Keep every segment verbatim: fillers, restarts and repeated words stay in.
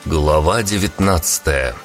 Глава девятнадцатая.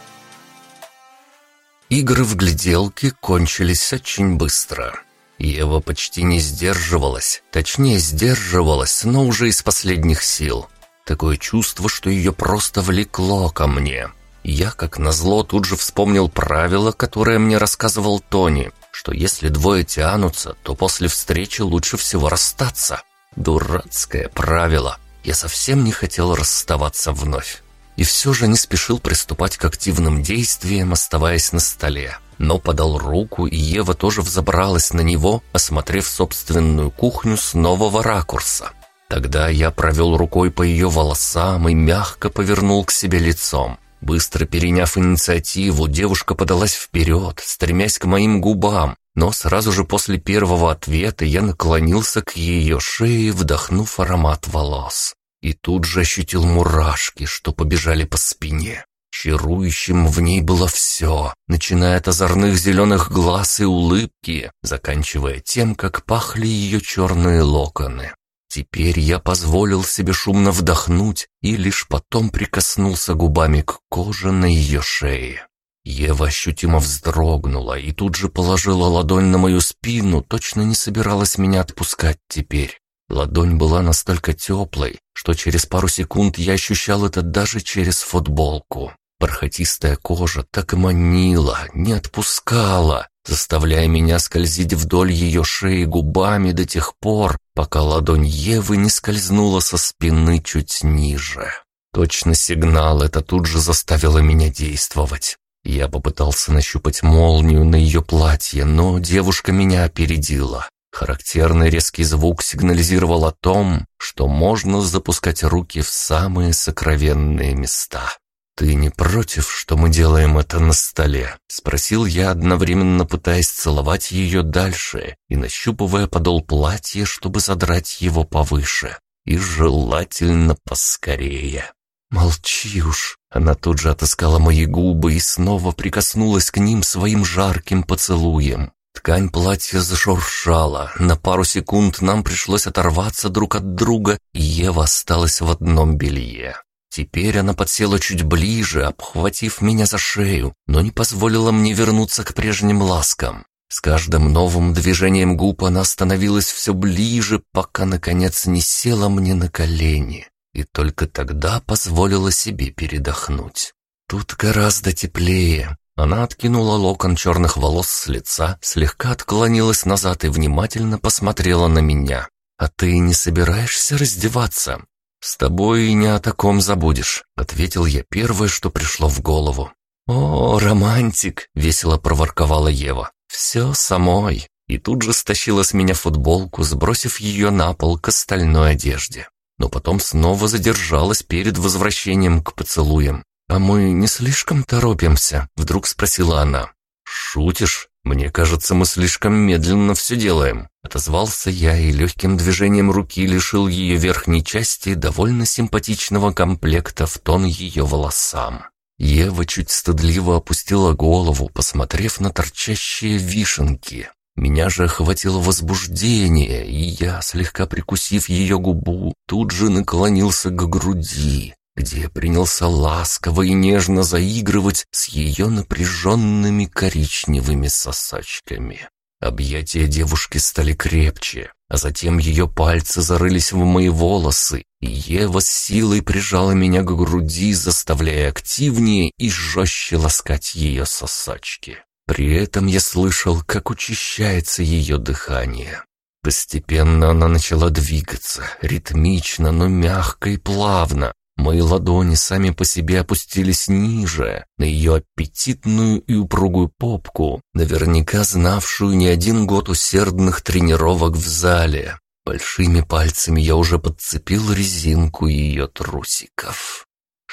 Игры в гляделки кончились очень быстро. Ева почти не сдерживалась, точнее сдерживалась, но уже из последних сил. Такое чувство, что ее просто влекло ко мне. Я, как назло, тут же вспомнил правило, которое мне рассказывал Тони, что если двое тянутся, то после встречи лучше всего расстаться. Дурацкое правило. Я совсем не хотел расставаться вновь. И все же не спешил приступать к активным действиям, оставаясь на столе. Но подал руку, и Ева тоже взобралась на него, осмотрев собственную кухню с нового ракурса. Тогда я провел рукой по ее волосам и мягко повернул к себе лицом. Быстро переняв инициативу, девушка подалась вперед, стремясь к моим губам, но сразу же после первого ответа я наклонился к ее шее, вдохнув аромат волос. И тут же ощутил мурашки, что побежали по спине. Чарующим в ней было все, начиная от озорных зеленых глаз и улыбки, заканчивая тем, как пахли ее черные локоны. Теперь я позволил себе шумно вдохнуть и лишь потом прикоснулся губами к коже на ее шее. Ева ощутимо вздрогнула и тут же положила ладонь на мою спину, точно не собиралась меня отпускать теперь. Ладонь была настолько теплой, что через пару секунд я ощущал это даже через футболку. Бархатистая кожа так и манила, не отпускала, заставляя меня скользить вдоль ее шеи губами до тех пор, пока ладонь Евы не скользнула со спины чуть ниже. Точно сигнал это тут же заставило меня действовать. Я попытался нащупать молнию на ее платье, но девушка меня опередила. Характерный резкий звук сигнализировал о том, что можно запускать руки в самые сокровенные места. «Ты не против, что мы делаем это на столе?» — спросил я, одновременно пытаясь целовать ее дальше и нащупывая подол платья, чтобы задрать его повыше. И желательно поскорее. «Молчи уж!» Она тут же отыскала мои губы и снова прикоснулась к ним своим жарким поцелуем. Ткань платья зашуршала, на пару секунд нам пришлось оторваться друг от друга, и Ева осталась в одном белье. Теперь она подсела чуть ближе, обхватив меня за шею, но не позволила мне вернуться к прежним ласкам. С каждым новым движением губ она становилась все ближе, пока, наконец, не села мне на колени, и только тогда позволила себе передохнуть. Тут гораздо теплее. Она откинула локон черных волос с лица, слегка отклонилась назад и внимательно посмотрела на меня. «А ты не собираешься раздеваться?» «С тобой не о таком забудешь», — ответил я первое, что пришло в голову. «О, романтик!» — весело проворковала Ева. «Все самой». И тут же стащила с меня футболку, сбросив ее на пол к остальной одежде. Но потом снова задержалась перед возвращением к поцелуям. «А мы не слишком торопимся?» — вдруг спросила она. «Шутишь? Мне кажется, мы слишком медленно все делаем». Отозвался я и легким движением руки лишил ее верхней части довольно симпатичного комплекта в тон ее волосам. Ева чуть стыдливо опустила голову, посмотрев на торчащие вишенки. Меня же охватило возбуждение, и я, слегка прикусив ее губу, тут же наклонился к груди, где принялся ласково и нежно заигрывать с ее напряженными коричневыми сосочками. Объятия девушки стали крепче, а затем ее пальцы зарылись в мои волосы, и Ева с силой прижала меня к груди, заставляя активнее и жестче ласкать ее сосочки. При этом я слышал, как учащается ее дыхание. Постепенно она начала двигаться, ритмично, но мягко и плавно. Мои ладони сами по себе опустились ниже, на ее аппетитную и упругую попку, наверняка знавшую не один год усердных тренировок в зале. Большими пальцами я уже подцепил резинку ее трусиков.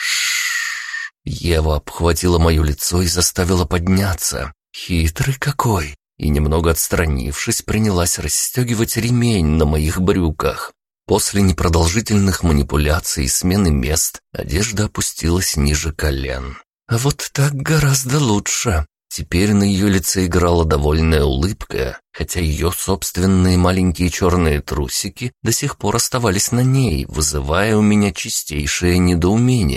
Шшш! Ева обхватила мое лицо и заставила подняться. Хитрый какой! И немного отстранившись, принялась расстегивать ремень на моих брюках. После непродолжительных манипуляций и смены мест одежда опустилась ниже колен. А вот так гораздо лучше. Теперь на ее лице играла довольная улыбка, хотя ее собственные маленькие черные трусики до сих пор оставались на ней, вызывая у меня чистейшее недоумение.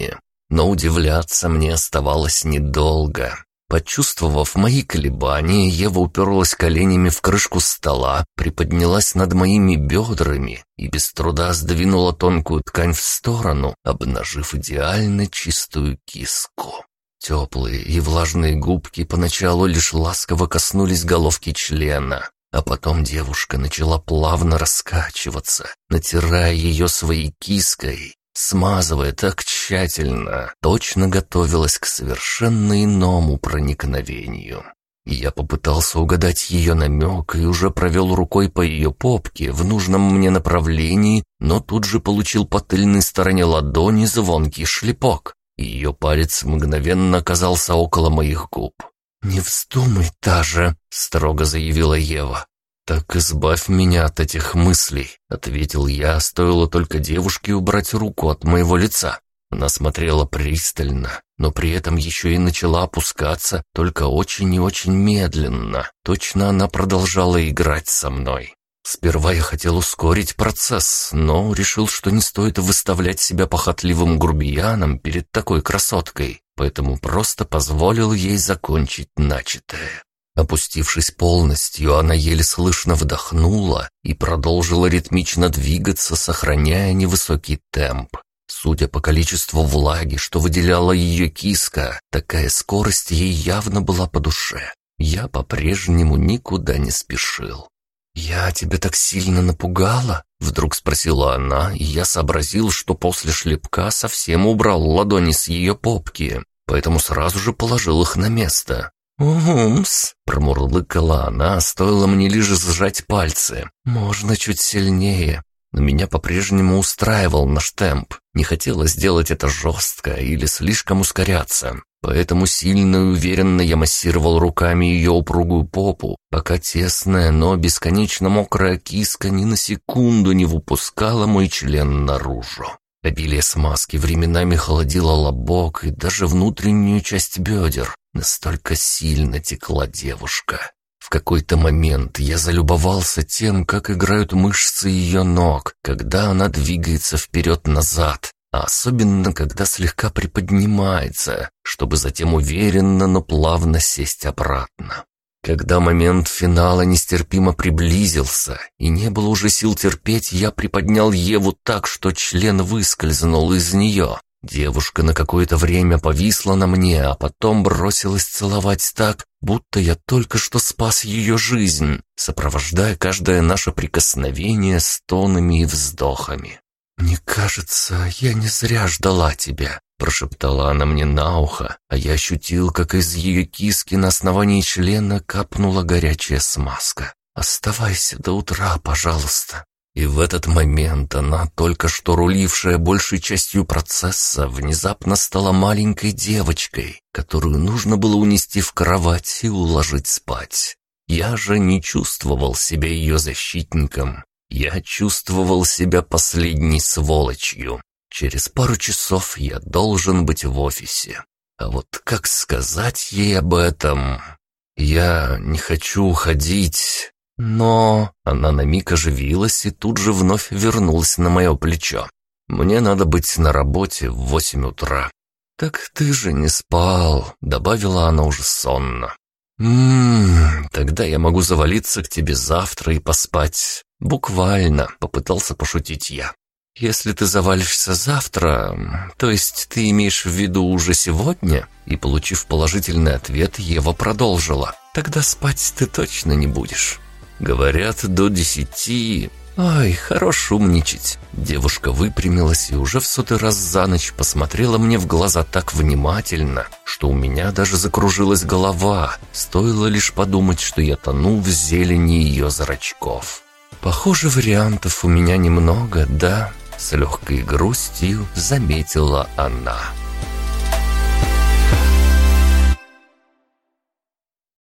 Но удивляться мне оставалось недолго. Почувствовав мои колебания, Ева уперлась коленями в крышку стола, приподнялась над моими бедрами и без труда сдвинула тонкую ткань в сторону, обнажив идеально чистую киску. Теплые и влажные губки поначалу лишь ласково коснулись головки члена, а потом девушка начала плавно раскачиваться, натирая ее своей киской, смазывая так тщательно, точно готовилась к совершенно иному проникновению. Я попытался угадать ее намек и уже провел рукой по ее попке в нужном мне направлении, но тут же получил по тыльной стороне ладони звонкий шлепок. Ее палец мгновенно оказался около моих губ. «Не вздумай даже», — строго заявила Ева. «Так избавь меня от этих мыслей», — ответил я, стоило только девушке убрать руку от моего лица. Она смотрела пристально, но при этом еще и начала опускаться, только очень и очень медленно. Точно она продолжала играть со мной. Сперва я хотел ускорить процесс, но решил, что не стоит выставлять себя похотливым грубияном перед такой красоткой, поэтому просто позволил ей закончить начатое. Опустившись полностью, она еле слышно вдохнула и продолжила ритмично двигаться, сохраняя невысокий темп. Судя по количеству влаги, что выделяла ее киска, такая скорость ей явно была по душе. Я по-прежнему никуда не спешил. «Я тебя так сильно напугала?» — вдруг спросила она, и я сообразил, что после шлепка совсем убрал ладони с ее попки, поэтому сразу же положил их на место. «Умс!» — промурлыкала она, стоило мне лишь сжать пальцы. «Можно чуть сильнее». Но меня по-прежнему устраивал наш темп. Не хотелось сделать это жестко или слишком ускоряться. Поэтому сильно и уверенно я массировал руками ее упругую попу, пока тесная, но бесконечно мокрая киска ни на секунду не выпускала мой член наружу. Обилие смазки временами холодило лобок и даже внутреннюю часть бедер. Настолько сильно текла девушка. В какой-то момент я залюбовался тем, как играют мышцы ее ног, когда она двигается вперед-назад, а особенно когда слегка приподнимается, чтобы затем уверенно, но плавно сесть обратно. Когда момент финала нестерпимо приблизился и не было уже сил терпеть, я приподнял Еву так, что член выскользнул из нее. Девушка на какое-то время повисла на мне, а потом бросилась целовать так, будто я только что спас ее жизнь, сопровождая каждое наше прикосновение стонами и вздохами. «Мне кажется, я не зря ждала тебя», — прошептала она мне на ухо, а я ощутил, как из ее киски на основании члена капнула горячая смазка. «Оставайся до утра, пожалуйста». И в этот момент она, только что рулившая большей частью процесса, внезапно стала маленькой девочкой, которую нужно было унести в кровать и уложить спать. Я же не чувствовал себя ее защитником. Я чувствовал себя последней сволочью. Через пару часов я должен быть в офисе. А вот как сказать ей об этом? Я не хочу уходить... Но она на миг оживилась и тут же вновь вернулась на мое плечо. «Мне надо быть на работе в восемь утра». «Так ты же не спал», — добавила она уже сонно. «Ммм, тогда я могу завалиться к тебе завтра и поспать». «Буквально», — попытался пошутить я. «Если ты завалишься завтра, то есть ты имеешь в виду уже сегодня?» И, получив положительный ответ, Ева продолжила. «Тогда спать ты точно не будешь». «Говорят, до десяти...» «Ой, хорош умничать». Девушка выпрямилась и уже в сотый раз за ночь посмотрела мне в глаза так внимательно, что у меня даже закружилась голова, стоило лишь подумать, что я тону в зелени ее зрачков. «Похоже, вариантов у меня немного, да?» С легкой грустью заметила она.